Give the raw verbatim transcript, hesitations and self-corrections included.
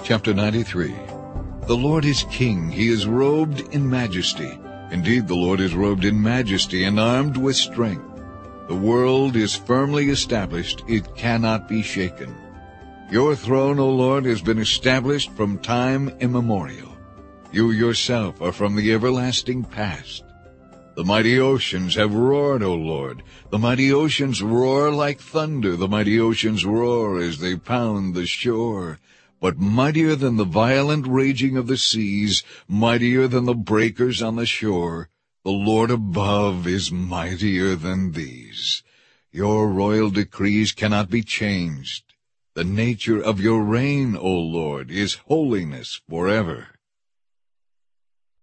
Chapter ninety-three. The Lord is king, he is robed in majesty. Indeed, the Lord is robed in majesty and armed with strength. The world is firmly established, it cannot be shaken. Your throne, O Lord, has been established from time immemorial. You yourself are from the everlasting past. The mighty oceans have roared, O Lord. The mighty oceans roar like thunder. The mighty oceans roar as they pound the shore. But mightier than the violent raging of the seas, mightier than the breakers on the shore, the Lord above is mightier than these. Your royal decrees cannot be changed. The nature of your reign, O Lord, is holiness forever.